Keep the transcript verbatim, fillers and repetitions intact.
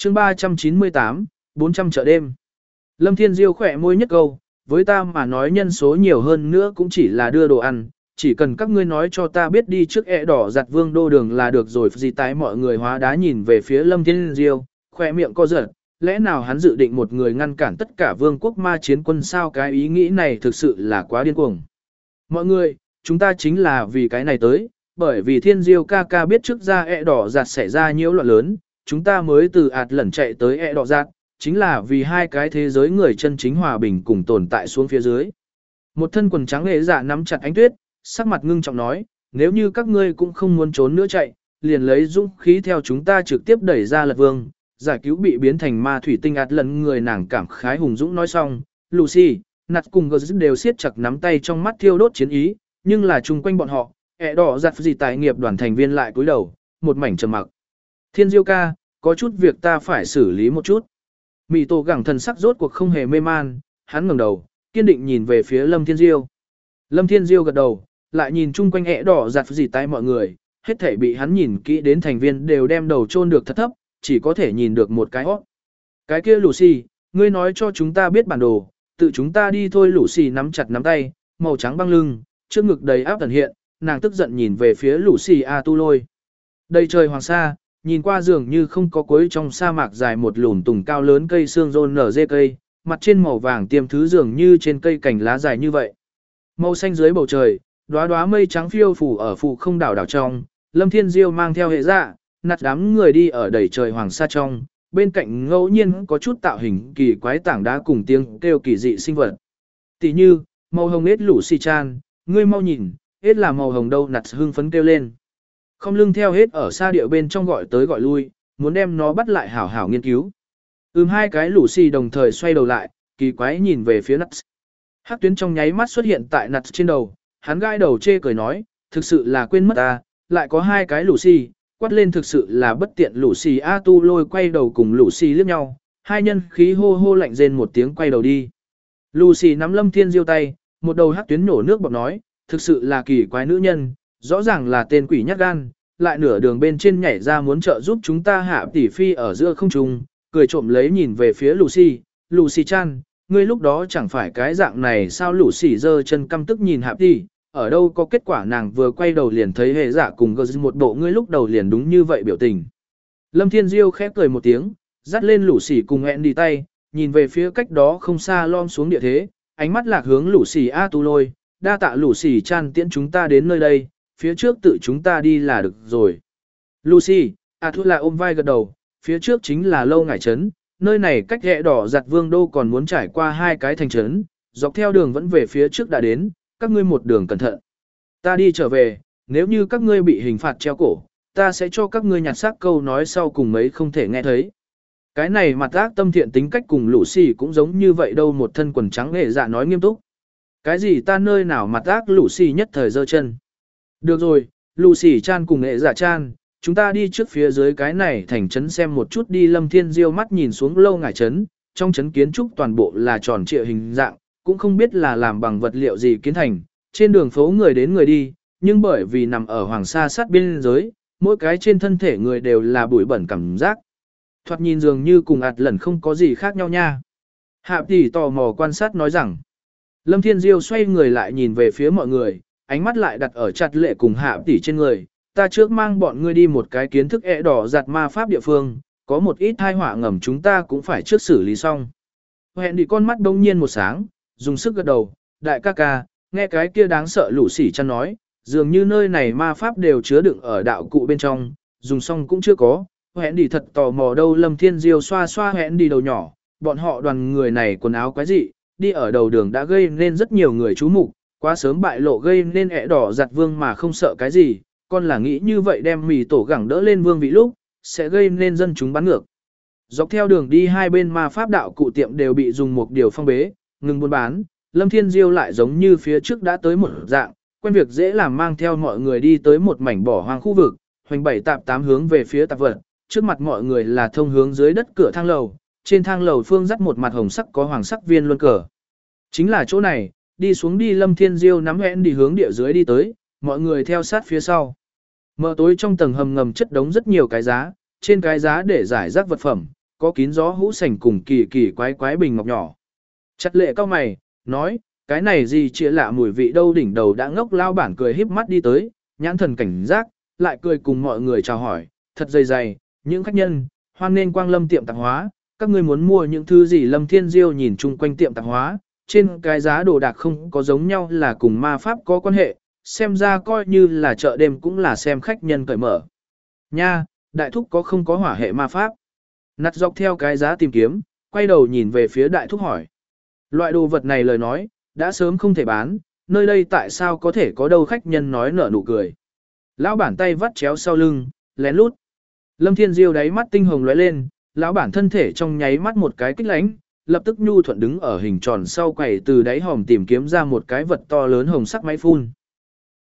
chương ba trăm chín mươi tám, bốn trăm chợ đêm. Lâm Thiên Diêu khỏe môi nhất câu, với ta mà nói nhân số nhiều hơn nữa cũng chỉ là đưa đồ ăn, chỉ cần các ngươi nói cho ta biết đi trước ẹ đỏ giặt vương đô đường là được rồi. Gì tái mọi người hóa đá nhìn về phía Lâm Thiên Diêu, khỏe miệng co giật, lẽ nào hắn dự định một người ngăn cản tất cả vương quốc ma chiến quân sao? Cái ý nghĩ này thực sự là quá điên cuồng. Mọi người, chúng ta chính là vì cái này tới, bởi vì Thiên Diêu ca ca biết trước ra ẹ đỏ giặt xảy ra nhiễu loạn lớn, chúng ta mới từ ạt lẩn chạy tới ẹ đỏ giặt, chính là vì hai cái thế giới người chân chính hòa bình cùng tồn tại xuống phía dưới. Một thân quần trắng nghệ dạ nắm chặt ánh tuyết, sắc mặt ngưng trọng nói, nếu như các ngươi cũng không muốn trốn nữa chạy, liền lấy dũng khí theo chúng ta trực tiếp đẩy ra lật vương, giải cứu bị biến thành ma thủy tinh ạt lẩn. Người nàng cảm khái hùng dũng nói xong, Lucy, Nat cùng Gờ đều siết chặt nắm tay trong mắt thiêu đốt chiến ý, nhưng là chung quanh bọn họ, ẹ đỏ giặt gì tài nghiệp đoàn thành viên lại cúi đầu, một mảnh trầm mặc. Thiên Diêu ca, có chút việc ta phải xử lý một chút. Mị tổ gẳng thần sắc rốt cuộc không hề mê man, hắn ngẩng đầu, kiên định nhìn về phía Lâm Thiên Diêu. Lâm Thiên Diêu gật đầu, lại nhìn chung quanh ẹ đỏ giặt gì tay mọi người, hết thảy bị hắn nhìn kỹ đến thành viên đều đem đầu chôn được thật thấp, chỉ có thể nhìn được một cái hót. Cái kia Lucy, ngươi nói cho chúng ta biết bản đồ, tự chúng ta đi thôi. Lucy nắm chặt nắm tay, màu trắng băng lưng, trước ngực đầy áp thần hiện, nàng tức giận nhìn về phía Lucy A Tu Lôi. Đầy trời hoàng sa, nhìn qua dường như không có cuối trong sa mạc dài một lùm tùng cao lớn cây xương rôn nở dê cây, mặt trên màu vàng tiêm thứ dường như trên cây cành lá dài như vậy. Màu xanh dưới bầu trời, đóa đóa mây trắng phiêu phủ ở phủ không đảo đảo trong, Lâm Thiên Diêu mang theo hệ dạ, nạt đám người đi ở đầy trời hoàng sa trong, bên cạnh ngẫu nhiên có chút tạo hình kỳ quái tảng đá cùng tiếng kêu kỳ dị sinh vật. Tỷ như, màu hồng ếch lũ xì chan, ngươi mau nhìn, ếch là màu hồng đâu? Nạt hưng phấn kêu lên. Không lưng theo hết ở xa địa bên trong gọi tới gọi lui, muốn đem nó bắt lại hảo hảo nghiên cứu. Ừm hai cái lũ xì đồng thời xoay đầu lại, kỳ quái nhìn về phía Nuts. Hắc tuyến trong nháy mắt xuất hiện tại Nuts trên đầu, hắn gai đầu chê cười nói, thực sự là quên mất ta, lại có hai cái lũ xì, quát lên thực sự là bất tiện. Lũ xì A Tu Lôi quay đầu cùng lũ xì liếc nhau, hai nhân khí hô hô lạnh rên một tiếng quay đầu đi. Lũ xì nắm Lâm Thiên Diêu tay, một đầu hắc tuyến nổ nước bọt nói, thực sự là kỳ quái nữ nhân, rõ ràng là tên quỷ nhát gan, lại nửa đường bên trên nhảy ra muốn trợ giúp chúng ta. Hạ tỷ phi ở giữa không trung, cười trộm lấy nhìn về phía Lucy, Lucy chan, ngươi lúc đó chẳng phải cái dạng này sao? Lucy giơ chân căm tức nhìn Hạ tỷ, ở đâu có kết quả, nàng vừa quay đầu liền thấy hệ dạ cùng gờ một bộ ngươi lúc đầu liền đúng như vậy biểu tình. Lâm Thiên Diêu khép cười một tiếng, dắt lên Lucy cùng hẹn đi tay, nhìn về phía cách đó không xa lom xuống địa thế, ánh mắt lạc hướng Lucy A Tu Lôi, đa tạ Lucy chan tiễn chúng ta đến nơi đây, phía trước tự chúng ta đi là được rồi. Lucy, A Tu là ôm vai gật đầu, phía trước chính là Lâu Ngải Trấn, nơi này cách ẹ đỏ giặt vương đô còn muốn trải qua hai cái thành trấn, dọc theo đường vẫn về phía trước đã đến, các ngươi một đường cẩn thận. Ta đi trở về, nếu như các ngươi bị hình phạt treo cổ, ta sẽ cho các ngươi nhặt xác câu nói sau cùng mấy không thể nghe thấy. Cái này mặt ác tâm thiện tính cách cùng Lucy cũng giống như vậy đâu. Một thân quần trắng nghệ dạ nói nghiêm túc. Cái gì ta nơi nào mặt ác? Lucy nhất thời giơ chân. Được rồi, Lucy chan cùng nghệ dạ chan, chúng ta đi trước phía dưới cái này thành trấn xem một chút đi. Lâm Thiên Diêu mắt nhìn xuống Lâu Ngải Trấn, trong trấn kiến trúc toàn bộ là tròn trịa hình dạng, cũng không biết là làm bằng vật liệu gì kiến thành, trên đường phố người đến người đi, nhưng bởi vì nằm ở hoàng sa sát biên giới, mỗi cái trên thân thể người đều là bụi bẩn cảm giác. Thoạt nhìn dường như cùng ạt lẩn không có gì khác nhau nha. Hạ tỷ tò mò quan sát nói rằng, Lâm Thiên Diêu xoay người lại nhìn về phía mọi người, ánh mắt lại đặt ở chặt lệ cùng hạ tỷ trên người. Ta trước mang bọn ngươi đi một cái kiến thức ẹ đỏ giặt ma pháp địa phương, có một ít tai họa ngầm chúng ta cũng phải trước xử lý xong. Hẹn đi con mắt đông nhiên một sáng, dùng sức gật đầu, đại ca ca, nghe cái kia đáng sợ lũ sỉ chăn nói, dường như nơi này ma pháp đều chứa đựng ở đạo cụ bên trong, dùng xong cũng chưa có. Hẹn đi thật tò mò đâu. Lâm Thiên Diêu xoa xoa hẹn đi đầu nhỏ, bọn họ đoàn người này quần áo quái dị, đi ở đầu đường đã gây nên rất nhiều người chú mục, quá sớm bại lộ gây nên ẹ đỏ giặt vương mà không sợ cái gì, con là nghĩ như vậy đem mì tổ gẳng đỡ lên vương vị lúc, sẽ gây nên dân chúng bắn ngược. Dọc theo đường đi hai bên ma pháp đạo cụ tiệm đều bị dùng một điều phong bế, ngừng buôn bán. Lâm Thiên Diêu lại giống như phía trước đã tới một dạng, quen việc dễ làm mang theo mọi người đi tới một mảnh bỏ hoang khu vực, hoành bảy tạp tám hướng về phía tạp vật, trước mặt mọi người là thông hướng dưới đất cửa thang lầu, trên thang lầu phương dắt một mặt hồng sắc có hoàng sắc viên luân cờ. Chính là chỗ này, đi xuống đi. Lâm Thiên Diêu nắm hẹn đi hướng địa dưới đi tới, mọi người theo sát phía sau. Mờ tối trong tầng hầm ngầm chất đống rất nhiều cái giá, trên cái giá để giải rác vật phẩm, có kín gió hũ sành cùng kỳ kỳ quái quái bình ngọc nhỏ. Chặt lệ cao mày, nói, cái này gì chĩa lạ mùi vị đâu, đỉnh đầu đã ngốc lao bản cười híp mắt đi tới, nhãn thần cảnh giác, lại cười cùng mọi người chào hỏi, thật dày dày, những khách nhân, hoan nên quang lâm tiệm tạp hóa, các ngươi muốn mua những thứ gì? Lâm Thiên Diêu nhìn chung quanh tiệm tạp hóa, trên cái giá đồ đạc không có giống nhau là cùng ma pháp có quan hệ, xem ra coi như là chợ đêm cũng là xem khách nhân cởi mở. Nha, đại thúc có không có hỏa hệ ma pháp? Nặt dọc theo cái giá tìm kiếm, quay đầu nhìn về phía đại thúc hỏi. Loại đồ vật này lời nói, đã sớm không thể bán, nơi đây tại sao có thể có đâu? Khách nhân nói nở nụ cười. Lão bản tay vắt chéo sau lưng, lén lút. Lâm Thiên Diêu đáy mắt tinh hồng lóe lên, lão bản thân thể trong nháy mắt một cái kích lánh, lập tức nhu thuận đứng ở hình tròn sau quầy, từ đáy hòm tìm kiếm ra một cái vật to lớn hồng sắc máy phun.